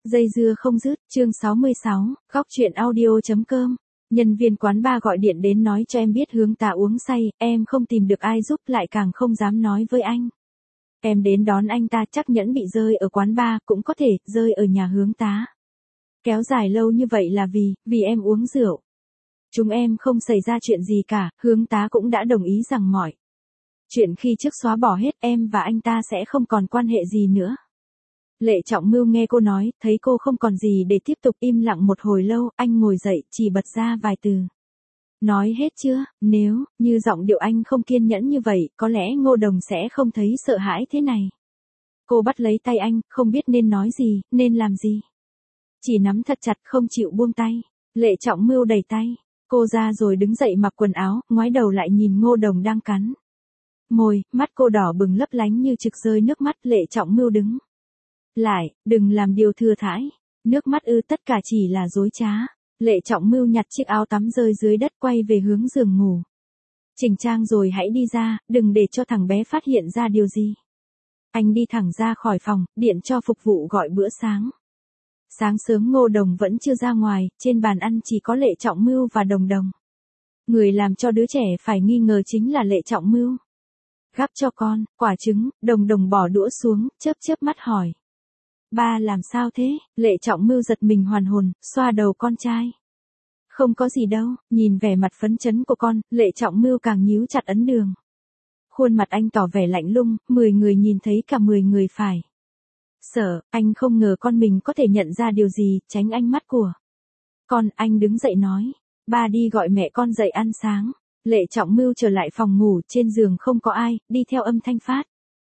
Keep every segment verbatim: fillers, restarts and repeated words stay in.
Dây dưa không dứt, chương sáu mươi sáu, góc chuyện audio.com. Nhân viên quán bar gọi điện đến nói cho em biết Hướng Tá uống say, em không tìm được ai giúp lại càng không dám nói với anh. Em đến đón anh ta chắc nhẫn bị rơi ở quán bar, cũng có thể rơi ở nhà Hướng Tá. Kéo dài lâu như vậy là vì, vì em uống rượu. Chúng em không xảy ra chuyện gì cả, Hướng Tá cũng đã đồng ý rằng mọi chuyện khi trước xóa bỏ hết, em và anh ta sẽ không còn quan hệ gì nữa. Lệ Trọng Mưu nghe cô nói, thấy cô không còn gì để tiếp tục, im lặng một hồi lâu, anh ngồi dậy, chỉ bật ra vài từ. Nói hết chưa, nếu, như giọng điệu anh không kiên nhẫn như vậy, có lẽ Ngô Đồng sẽ không thấy sợ hãi thế này. Cô bắt lấy tay anh, không biết nên nói gì, nên làm gì. Chỉ nắm thật chặt không chịu buông tay. Lệ Trọng Mưu đẩy tay, cô ra rồi đứng dậy mặc quần áo, ngoái đầu lại nhìn Ngô Đồng đang cắn môi, mắt cô đỏ bừng lấp lánh như trực rơi nước mắt. Lệ Trọng Mưu đứng lại, đừng làm điều thừa thãi. Nước mắt ư, tất cả chỉ là dối trá. Lệ Trọng Mưu nhặt chiếc áo tắm rơi dưới đất quay về hướng giường ngủ. Chỉnh trang rồi hãy đi ra, đừng để cho thằng bé phát hiện ra điều gì. Anh đi thẳng ra khỏi phòng, điện cho phục vụ gọi bữa sáng. Sáng sớm Ngô Đồng vẫn chưa ra ngoài, trên bàn ăn chỉ có Lệ Trọng Mưu và Đồng Đồng. Người làm cho đứa trẻ phải nghi ngờ chính là Lệ Trọng Mưu. Gắp cho con, quả trứng, Đồng Đồng bỏ đũa xuống, chớp chớp mắt hỏi. Ba làm sao thế? Lệ Trọng Mưu giật mình hoàn hồn, xoa đầu con trai. Không có gì đâu, nhìn vẻ mặt phấn chấn của con, Lệ Trọng Mưu càng nhíu chặt ấn đường. Khuôn mặt anh tỏ vẻ lạnh lùng, mười người nhìn thấy cả mười người phải sợ, anh không ngờ con mình có thể nhận ra điều gì, tránh ánh mắt của con. Anh đứng dậy nói, ba đi gọi mẹ con dậy ăn sáng. Lệ Trọng Mưu trở lại phòng ngủ, trên giường không có ai, đi theo âm thanh phát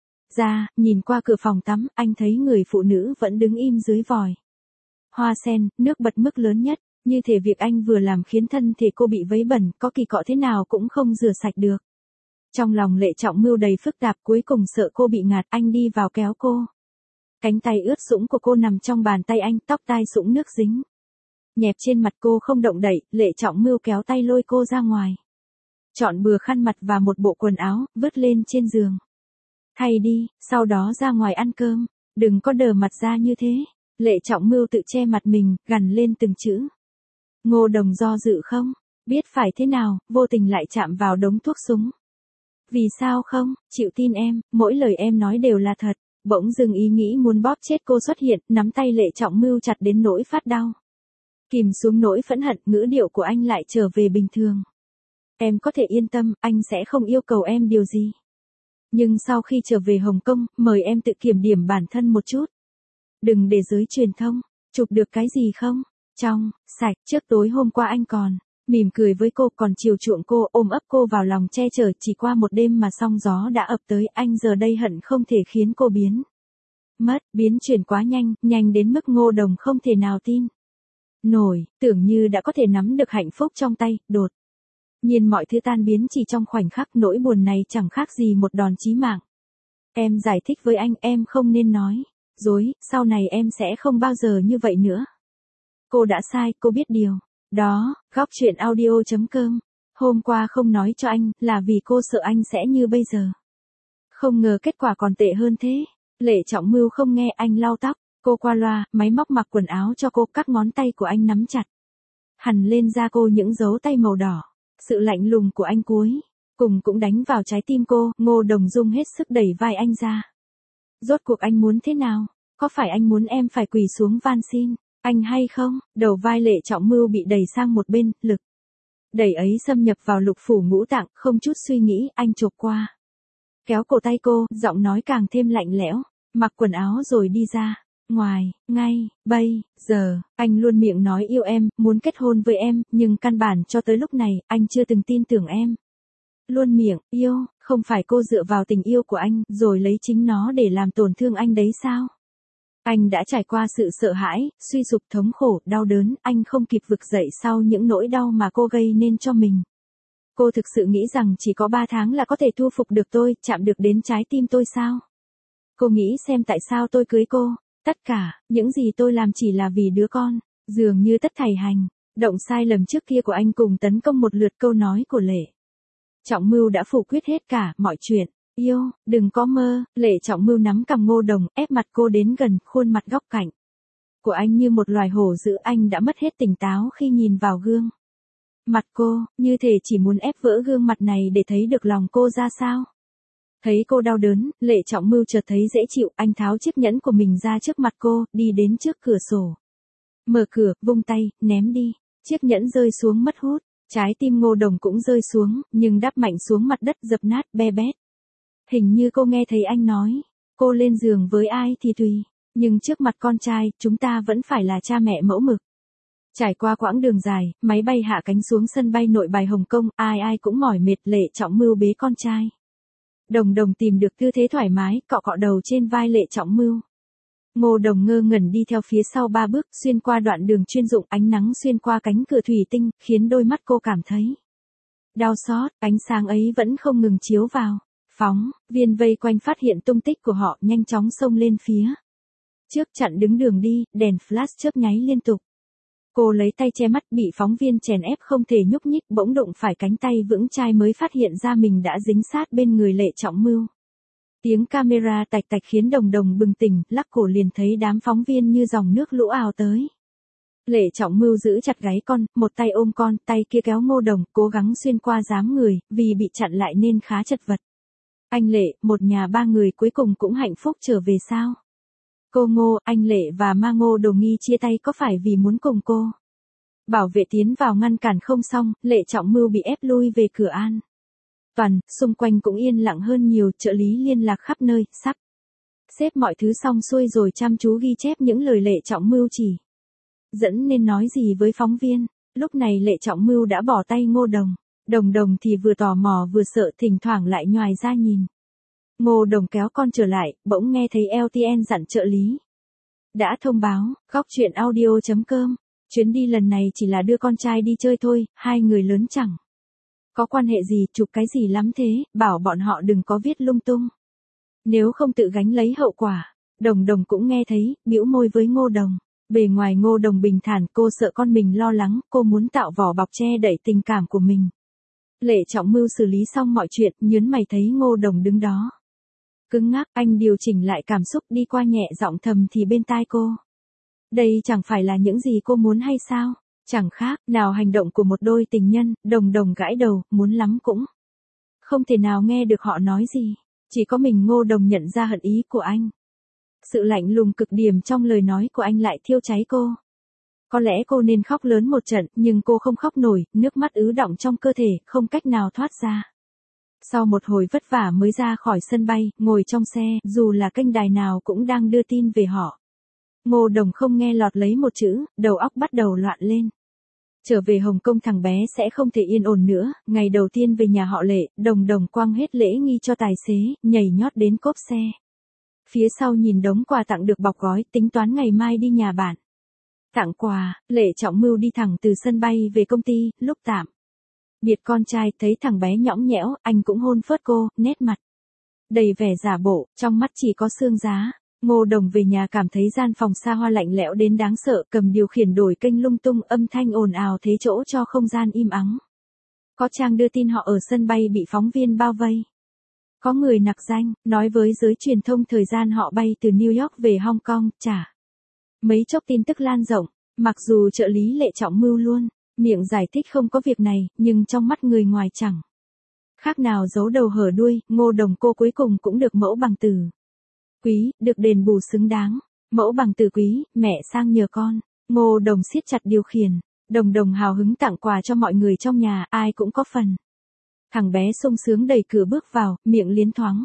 ra, nhìn qua cửa phòng tắm, anh thấy người phụ nữ vẫn đứng im dưới vòi hoa sen, nước bật mức lớn nhất, như thể việc anh vừa làm khiến thân thể cô bị vấy bẩn, có kỳ cọ thế nào cũng không rửa sạch được. Trong lòng Lệ Trọng Mưu đầy phức tạp, cuối cùng sợ cô bị ngạt, anh đi vào kéo cô. Cánh tay ướt sũng của cô nằm trong bàn tay anh, tóc tai sũng nước dính nhẹp trên mặt cô không động đậy. Lệ Trọng Mưu kéo tay lôi cô ra ngoài. Chọn bừa khăn mặt và một bộ quần áo, vứt lên trên giường. Thay đi, sau đó ra ngoài ăn cơm, đừng có đờ mặt ra như thế. Lệ Trọng Mưu tự che mặt mình, gằn lên từng chữ. Ngô Đồng do dự không biết phải thế nào, vô tình lại chạm vào đống thuốc súng. Vì sao không, chịu tin em, mỗi lời em nói đều là thật. Bỗng dưng ý nghĩ muốn bóp chết cô xuất hiện, nắm tay Lệ Trọng Mưu chặt đến nỗi phát đau. Kìm xuống nỗi phẫn hận, ngữ điệu của anh lại trở về bình thường. Em có thể yên tâm, anh sẽ không yêu cầu em điều gì. Nhưng sau khi trở về Hồng Kông, mời em tự kiểm điểm bản thân một chút. Đừng để giới truyền thông chụp được cái gì không trong sạch. Trước tối hôm qua anh còn mỉm cười với cô, còn chiều chuộng cô, ôm ấp cô vào lòng che chở. Chỉ qua một đêm mà sóng gió đã ập tới, anh giờ đây hận không thể khiến cô biến mất, biến chuyển quá nhanh, nhanh đến mức Ngô Đồng không thể nào tin nổi, tưởng như đã có thể nắm được hạnh phúc trong tay. Đột nhiên mọi thứ tan biến chỉ trong khoảnh khắc, nỗi buồn này chẳng khác gì một đòn chí mạng. Em giải thích với anh, em không nên nói dối, sau này em sẽ không bao giờ như vậy nữa. Cô đã sai, cô biết điều đó. Góc chuyện audio.com. Hôm qua không nói cho anh, là vì cô sợ anh sẽ như bây giờ. Không ngờ kết quả còn tệ hơn thế. Lệ Trọng Mưu không nghe, anh lau tóc cô qua loa, máy móc mặc quần áo cho cô, các ngón tay của anh nắm chặt hằn lên da cô những dấu tay màu đỏ. Sự lạnh lùng của anh cuối cùng cũng đánh vào trái tim cô. Ngô Đồng Dung hết sức đẩy vai anh ra. Rốt cuộc anh muốn thế nào? Có phải anh muốn em phải quỳ xuống van xin anh hay không? Đầu vai Lệ Trọng Mưu bị đẩy sang một bên, lực đẩy ấy xâm nhập vào lục phủ ngũ tạng, không chút suy nghĩ, anh chộp qua, kéo cổ tay cô, giọng nói càng thêm lạnh lẽo. Mặc quần áo rồi đi ra ngoài, ngay bây giờ. Anh luôn miệng nói yêu em, muốn kết hôn với em, nhưng căn bản cho tới lúc này, anh chưa từng tin tưởng em. Luôn miệng yêu, không phải cô dựa vào tình yêu của anh, rồi lấy chính nó để làm tổn thương anh đấy sao? Anh đã trải qua sự sợ hãi, suy sụp, thống khổ, đau đớn, anh không kịp vực dậy sau những nỗi đau mà cô gây nên cho mình. Cô thực sự nghĩ rằng chỉ có ba tháng là có thể thu phục được tôi, chạm được đến trái tim tôi sao? Cô nghĩ xem tại sao tôi cưới cô. Tất cả, những gì tôi làm chỉ là vì đứa con. Dường như tất thảy hành động sai lầm trước kia của anh cùng tấn công một lượt câu nói của Lệ Trọng Mưu đã phủ quyết hết cả mọi chuyện. Yêu, đừng có mơ. Lệ Trọng Mưu nắm cằm Ngô Đồng, ép mặt cô đến gần, khuôn mặt góc cạnh của anh như một loài hổ dữ, anh đã mất hết tỉnh táo khi nhìn vào gương. Mặt cô, như thể chỉ muốn ép vỡ gương mặt này để thấy được lòng cô ra sao. Thấy cô đau đớn, Lệ Trọng Mưu chợt thấy dễ chịu, anh tháo chiếc nhẫn của mình ra trước mặt cô, đi đến trước cửa sổ. Mở cửa, vung tay, ném đi. Chiếc nhẫn rơi xuống mất hút, trái tim Ngô Đồng cũng rơi xuống, nhưng đáp mạnh xuống mặt đất dập nát be bét. Hình như cô nghe thấy anh nói, cô lên giường với ai thì tùy, nhưng trước mặt con trai, chúng ta vẫn phải là cha mẹ mẫu mực. Trải qua quãng đường dài, máy bay hạ cánh xuống sân bay Nội Bài Hồng Kông, ai ai cũng mỏi mệt, Lệ Trọng Mưu bế con trai. Đồng Đồng tìm được tư thế thoải mái, cọ cọ đầu trên vai Lệ Trọng Mưu. Ngô Đồng ngơ ngẩn đi theo phía sau ba bước, xuyên qua đoạn đường chuyên dụng, ánh nắng xuyên qua cánh cửa thủy tinh, khiến đôi mắt cô cảm thấy đau xót, ánh sáng ấy vẫn không ngừng chiếu vào. Phóng viên vây quanh phát hiện tung tích của họ, nhanh chóng xông lên phía trước chặn đứng đường đi, đèn flash chớp nháy liên tục. Cô lấy tay che mắt, bị phóng viên chèn ép không thể nhúc nhích, bỗng đụng phải cánh tay vững chai mới phát hiện ra mình đã dính sát bên người Lệ Trọng Mưu. Tiếng camera tạch tạch khiến Đồng Đồng bừng tỉnh, lắc cổ liền thấy đám phóng viên như dòng nước lũ ào tới. Lệ Trọng Mưu giữ chặt gáy con, một tay ôm con, tay kia kéo Ngô Đồng, cố gắng xuyên qua dám người, vì bị chặn lại nên khá chật vật. Anh Lệ, một nhà ba người cuối cùng cũng hạnh phúc trở về sao? Cô Ngô, anh Lệ và Ma Ngô Đồ Nghi chia tay có phải vì muốn cùng cô? Bảo vệ tiến vào ngăn cản không xong, Lệ Trọng Mưu bị ép lui về cửa an toàn, xung quanh cũng yên lặng hơn nhiều, trợ lý liên lạc khắp nơi, sắp xếp mọi thứ xong xuôi rồi chăm chú ghi chép những lời Lệ Trọng Mưu chỉ dẫn nên nói gì với phóng viên. Lúc này Lệ Trọng Mưu đã bỏ tay Ngô Đồng. Đồng Đồng thì vừa tò mò vừa sợ, thỉnh thoảng lại nhoài ra nhìn. Ngô Đồng kéo con trở lại, bỗng nghe thấy lờ tê en dặn trợ lý. Đã thông báo, góc chuyện audio chấm com. Chuyến đi lần này chỉ là đưa con trai đi chơi thôi, hai người lớn chẳng có quan hệ gì, chụp cái gì lắm thế, bảo bọn họ đừng có viết lung tung. Nếu không tự gánh lấy hậu quả. Đồng Đồng cũng nghe thấy, bĩu môi với Ngô Đồng. Bề ngoài Ngô Đồng bình thản, cô sợ con mình lo lắng, cô muốn tạo vỏ bọc che đậy tình cảm của mình. Lệ Trọng Mưu xử lý xong mọi chuyện, nhớn mày thấy Ngô Đồng đứng đó. Cứng ngắc, anh điều chỉnh lại cảm xúc, đi qua nhẹ giọng thầm thì bên tai cô. Đây chẳng phải là những gì cô muốn hay sao? Chẳng khác nào hành động của một đôi tình nhân. Đồng Đồng gãi đầu, muốn lắm cũng không thể nào nghe được họ nói gì. Chỉ có mình Ngô Đồng nhận ra hận ý của anh. Sự lạnh lùng cực điểm trong lời nói của anh lại thiêu cháy cô. Có lẽ cô nên khóc lớn một trận, nhưng cô không khóc nổi, nước mắt ứ đọng trong cơ thể, không cách nào thoát ra. Sau một hồi vất vả mới ra khỏi sân bay, ngồi trong xe, dù là kênh đài nào cũng đang đưa tin về họ. Ngô Đồng không nghe lọt lấy một chữ, đầu óc bắt đầu loạn lên. Trở về Hồng Kông thằng bé sẽ không thể yên ổn nữa, ngày đầu tiên về nhà họ Lệ, Đồng Đồng quăng hết lễ nghi cho tài xế, nhảy nhót đến cốp xe. Phía sau nhìn đống quà tặng được bọc gói, tính toán ngày mai đi nhà bạn. Tặng quà, Lệ Trọng Mưu đi thẳng từ sân bay về công ty, lúc tạm biệt con trai, thấy thằng bé nhõng nhẽo, anh cũng hôn phớt cô, nét mặt đầy vẻ giả bộ, trong mắt chỉ có xương giá. Ngô Đồng về nhà cảm thấy gian phòng xa hoa lạnh lẽo đến đáng sợ, cầm điều khiển đổi kênh lung tung, âm thanh ồn ào thế chỗ cho không gian im ắng. Có trang đưa tin họ ở sân bay bị phóng viên bao vây. Có người nặc danh, nói với giới truyền thông thời gian họ bay từ New York về Hong Kong, chả mấy chốc tin tức lan rộng, mặc dù trợ lý Lệ Trọng Mưu luôn miệng giải thích không có việc này, nhưng trong mắt người ngoài chẳng khác nào giấu đầu hở đuôi. Ngô Đồng cô cuối cùng cũng được mẫu bằng từ quý, được đền bù xứng đáng. Mẫu bằng từ quý, mẹ sang nhờ con. Ngô Đồng siết chặt điều khiển. Đồng Đồng hào hứng tặng quà cho mọi người trong nhà, ai cũng có phần. Thằng bé sung sướng đẩy cửa bước vào, miệng liến thoáng.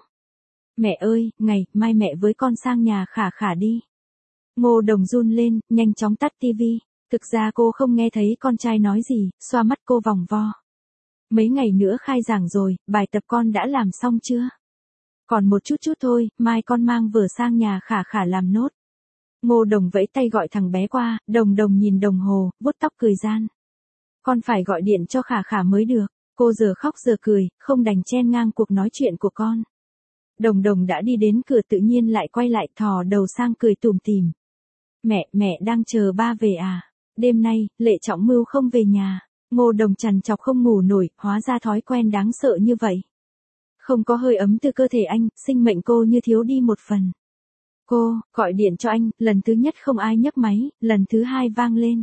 Mẹ ơi, ngày mai mẹ với con sang nhà Khả Khả đi. Ngô Đồng run lên, nhanh chóng tắt tivi. Thực ra cô không nghe thấy con trai nói gì, xoa mắt cô vòng vo. Mấy ngày nữa khai giảng rồi, bài tập con đã làm xong chưa? Còn một chút chút thôi, mai con mang vở sang nhà Khả Khả làm nốt. Ngô Đồng vẫy tay gọi thằng bé qua, Đồng Đồng nhìn đồng hồ, vuốt tóc cười gian. Con phải gọi điện cho Khả Khả mới được. Cô giờ khóc giờ cười, không đành chen ngang cuộc nói chuyện của con. Đồng Đồng đã đi đến cửa tự nhiên lại quay lại thò đầu sang cười tủm tỉm. Mẹ, mẹ đang chờ ba về à? Đêm nay, Lệ Trọng Mưu không về nhà. Ngô Đồng trằn trọc không ngủ nổi, hóa ra thói quen đáng sợ như vậy. Không có hơi ấm từ cơ thể anh, sinh mệnh cô như thiếu đi một phần. Cô, gọi điện cho anh, lần thứ nhất không ai nhấc máy, lần thứ hai vang lên.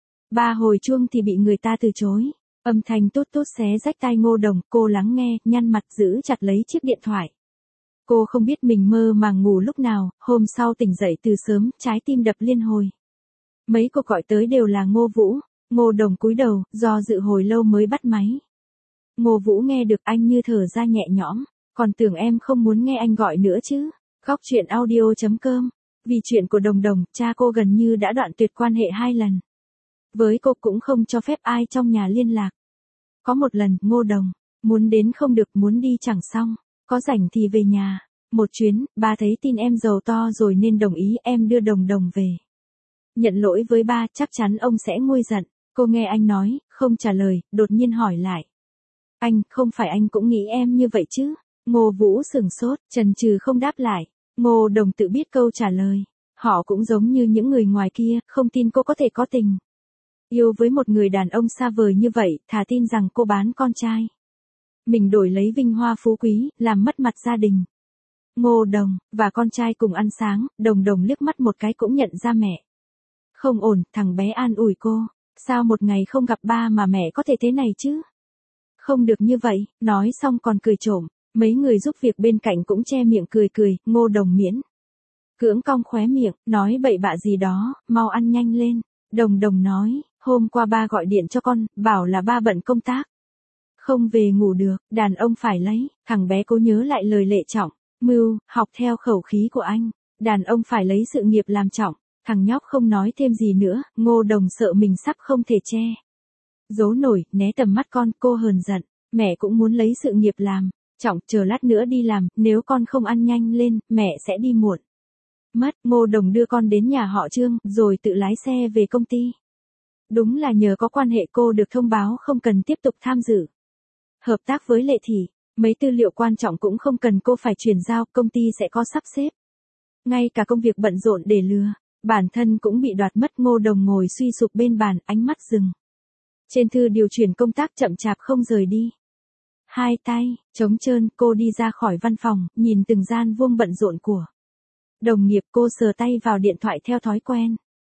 Ba hồi chuông thì bị người ta từ chối. Âm thanh tốt tốt xé rách tai Ngô Đồng, cô lắng nghe, nhăn mặt giữ chặt lấy chiếc điện thoại. Cô không biết mình mơ màng ngủ lúc nào, hôm sau tỉnh dậy từ sớm, trái tim đập liên hồi. Mấy cuộc gọi tới đều là Ngô Vũ. Ngô Đồng cúi đầu, do dự hồi lâu mới bắt máy. Ngô Vũ nghe được anh như thở ra nhẹ nhõm, còn tưởng em không muốn nghe anh gọi nữa chứ. Góc chuyện audio chấm com. Vì chuyện của Đồng Đồng, cha cô gần như đã đoạn tuyệt quan hệ hai lần. Với cô cũng không cho phép ai trong nhà liên lạc. Có một lần, Ngô Đồng, muốn đến không được, muốn đi chẳng xong, có rảnh thì về nhà. Một chuyến, ba thấy tin em giàu to rồi nên đồng ý em đưa Đồng Đồng về. Nhận lỗi với ba, chắc chắn ông sẽ nguôi giận. Cô nghe anh nói, không trả lời, đột nhiên hỏi lại. Anh, không phải anh cũng nghĩ em như vậy chứ? Ngô Vũ sửng sốt, chần chừ không đáp lại. Ngô Đồng tự biết câu trả lời. Họ cũng giống như những người ngoài kia, không tin cô có thể có tình yêu với một người đàn ông xa vời như vậy, thà tin rằng cô bán con trai mình đổi lấy vinh hoa phú quý, làm mất mặt gia đình. Ngô Đồng, và con trai cùng ăn sáng, Đồng Đồng liếc mắt một cái cũng nhận ra mẹ. Không ổn, thằng bé an ủi cô. Sao một ngày không gặp ba mà mẹ có thể thế này chứ? Không được như vậy, nói xong còn cười trộm. Mấy người giúp việc bên cạnh cũng che miệng cười cười, Ngô Đồng miễn cưỡng cong khóe miệng, nói bậy bạ gì đó, mau ăn nhanh lên. Đồng Đồng nói, hôm qua ba gọi điện cho con, bảo là ba bận công tác. Không về ngủ được, đàn ông phải lấy, thằng bé cố nhớ lại lời Lệ Trọng, mưu, học theo khẩu khí của anh. Đàn ông phải lấy sự nghiệp làm trọng, thằng nhóc không nói thêm gì nữa, Ngô Đồng sợ mình sắp không thể che giấu nổi, né tầm mắt con, cô hờn giận, mẹ cũng muốn lấy sự nghiệp làm trọng, chờ lát nữa đi làm, nếu con không ăn nhanh lên, mẹ sẽ đi muộn mất. Ngô Đồng đưa con đến nhà họ Trương, rồi tự lái xe về công ty. Đúng là nhờ có quan hệ cô được thông báo không cần tiếp tục tham dự hợp tác với Lệ Thị, mấy tư liệu quan trọng cũng không cần cô phải chuyển giao, công ty sẽ có sắp xếp. Ngay cả công việc bận rộn để lừa, bản thân cũng bị đoạt mất. Ngô Đồng ngồi suy sụp bên bàn, ánh mắt dừng trên thư điều chuyển công tác, chậm chạp không rời đi. Hai tay trống trơn, cô đi ra khỏi văn phòng, nhìn từng gian vuông bận rộn của đồng nghiệp, cô sờ tay vào điện thoại theo thói quen.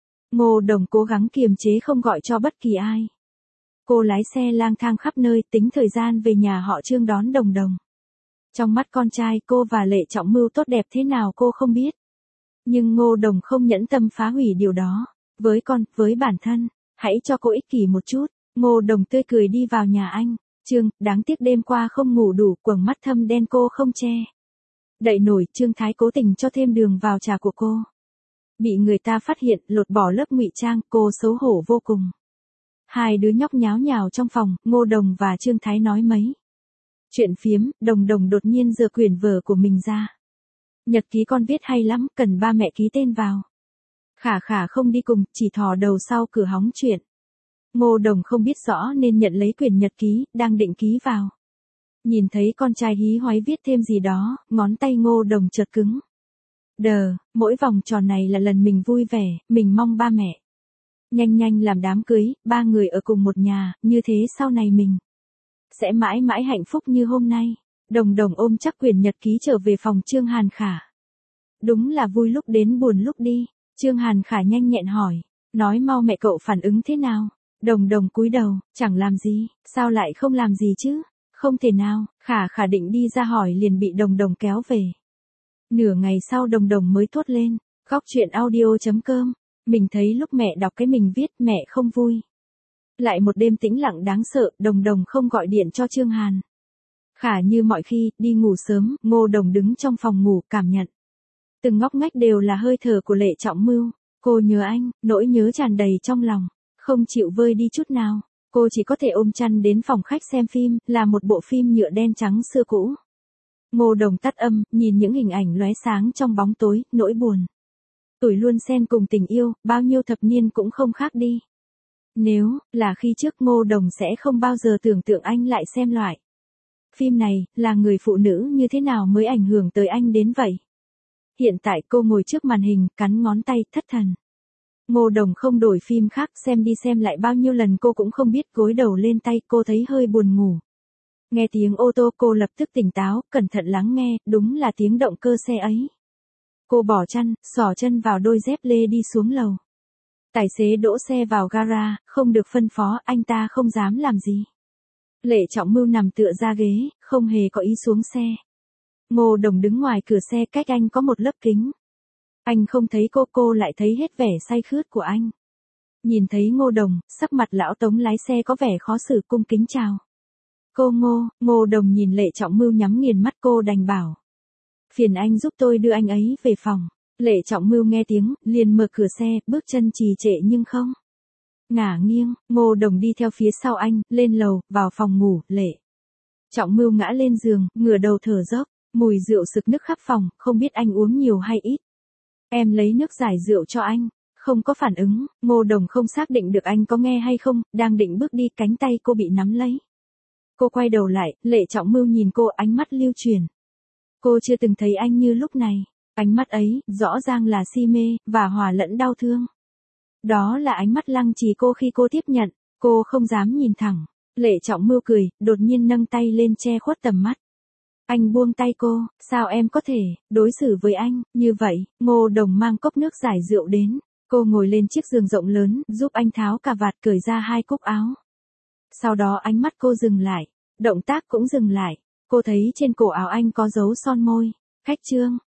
Ngô Đồng cố gắng kiềm chế không gọi cho bất kỳ ai. Cô lái xe lang thang khắp nơi, tính thời gian về nhà họ Trương đón Đồng Đồng. Trong mắt con trai cô và Lệ Trọng mưu tốt đẹp thế nào cô không biết. Nhưng Ngô Đồng không nhẫn tâm phá hủy điều đó. Với con, với bản thân, hãy cho cô ích kỷ một chút. Ngô Đồng tươi cười đi vào nhà anh. Trương, đáng tiếc đêm qua không ngủ đủ, quầng mắt thâm đen cô không che đậy nổi. Trương Thái cố tình cho thêm đường vào trà của cô. Bị người ta phát hiện, lột bỏ lớp ngụy trang, cô xấu hổ vô cùng. Hai đứa nhóc nháo nhào trong phòng, Ngô Đồng và Trương Thái nói mấy chuyện phiếm, Đồng Đồng đột nhiên giơ quyển vở của mình ra. Nhật ký con viết hay lắm, cần ba mẹ ký tên vào. Khả Khả không đi cùng, chỉ thò đầu sau cửa hóng chuyện. Ngô Đồng không biết rõ nên nhận lấy quyển nhật ký, đang định ký vào. Nhìn thấy con trai hí hoáy viết thêm gì đó, ngón tay Ngô Đồng chợt cứng. Đờ, mỗi vòng tròn này là lần mình vui vẻ, mình mong ba mẹ nhanh nhanh làm đám cưới, ba người ở cùng một nhà, như thế sau này mình sẽ mãi mãi hạnh phúc như hôm nay. Đồng Đồng ôm chắc quyển nhật ký trở về phòng Trương Hàn Khả. Đúng là vui lúc đến buồn lúc đi. Trương Hàn Khả nhanh nhẹn hỏi, nói mau mẹ cậu phản ứng thế nào? Đồng Đồng cúi đầu, chẳng làm gì, sao lại không làm gì chứ? Không thể nào. Khả Khả định đi ra hỏi liền bị Đồng Đồng kéo về. Nửa ngày sau Đồng Đồng mới thốt lên, góc chuyện audio chấm com. Mình thấy lúc mẹ đọc cái mình viết mẹ không vui. Lại một đêm tĩnh lặng đáng sợ, Đồng Đồng không gọi điện cho Trương Hàn Khả như mọi khi, đi ngủ sớm. Ngô Đồng đứng trong phòng ngủ, cảm nhận từng ngóc ngách đều là hơi thở của Lệ Trọng Mưu. Cô nhớ anh, nỗi nhớ tràn đầy trong lòng, không chịu vơi đi chút nào. Cô chỉ có thể ôm chăn đến phòng khách xem phim, là một bộ phim nhựa đen trắng xưa cũ. Ngô Đồng tắt âm, nhìn những hình ảnh lóe sáng trong bóng tối, nỗi buồn tuổi luôn xen cùng tình yêu, bao nhiêu thập niên cũng không khác đi. Nếu là khi trước, Ngô Đồng sẽ không bao giờ tưởng tượng anh lại xem loại phim này, là người phụ nữ như thế nào mới ảnh hưởng tới anh đến vậy. Hiện tại cô ngồi trước màn hình, cắn ngón tay, thất thần. Ngô Đồng không đổi phim khác, xem đi xem lại bao nhiêu lần cô cũng không biết, gối đầu lên tay, cô thấy hơi buồn ngủ. Nghe tiếng ô tô cô lập tức tỉnh táo, cẩn thận lắng nghe, đúng là tiếng động cơ xe ấy. Cô bỏ chăn, xỏ chân vào đôi dép lê đi xuống lầu. Tài xế đỗ xe vào gara, không được phân phó, anh ta không dám làm gì. Lệ Trọng Mưu nằm tựa ra ghế, không hề có ý xuống xe. Ngô Đồng đứng ngoài cửa xe cách anh có một lớp kính. Anh không thấy cô, cô lại thấy hết vẻ say khướt của anh. Nhìn thấy Ngô Đồng, sắc mặt lão Tống lái xe có vẻ khó xử, cung kính chào. Cô Ngô, Ngô Đồng nhìn Lệ Trọng Mưu nhắm nghiền mắt, cô đành bảo. Phiền anh giúp tôi đưa anh ấy về phòng. Lệ Trọng Mưu nghe tiếng, liền mở cửa xe, bước chân trì trệ nhưng không ngả nghiêng. Ngô Đồng đi theo phía sau anh, lên lầu, vào phòng ngủ. Lệ Trọng Mưu ngã lên giường, ngửa đầu thở dốc, mùi rượu sực nức khắp phòng, không biết anh uống nhiều hay ít. Em lấy nước giải rượu cho anh. Không có phản ứng, Ngô Đồng không xác định được anh có nghe hay không, đang định bước đi, cánh tay cô bị nắm lấy. Cô quay đầu lại, Lệ Trọng Mưu nhìn cô, ánh mắt lưu chuyển. Cô chưa từng thấy anh như lúc này. Ánh mắt ấy, rõ ràng là si mê, và hòa lẫn đau thương. Đó là ánh mắt lăng trì cô khi cô tiếp nhận, cô không dám nhìn thẳng. Lệ Trọng Mưu cười, đột nhiên nâng tay lên che khuất tầm mắt. Anh buông tay cô, sao em có thể đối xử với anh như vậy? Ngô Đồng mang cốc nước giải rượu đến. Cô ngồi lên chiếc giường rộng lớn, giúp anh tháo cà vạt, cởi ra hai cúc áo. Sau đó ánh mắt cô dừng lại, động tác cũng dừng lại. Cô thấy trên cổ áo anh có dấu son môi. Khách trương.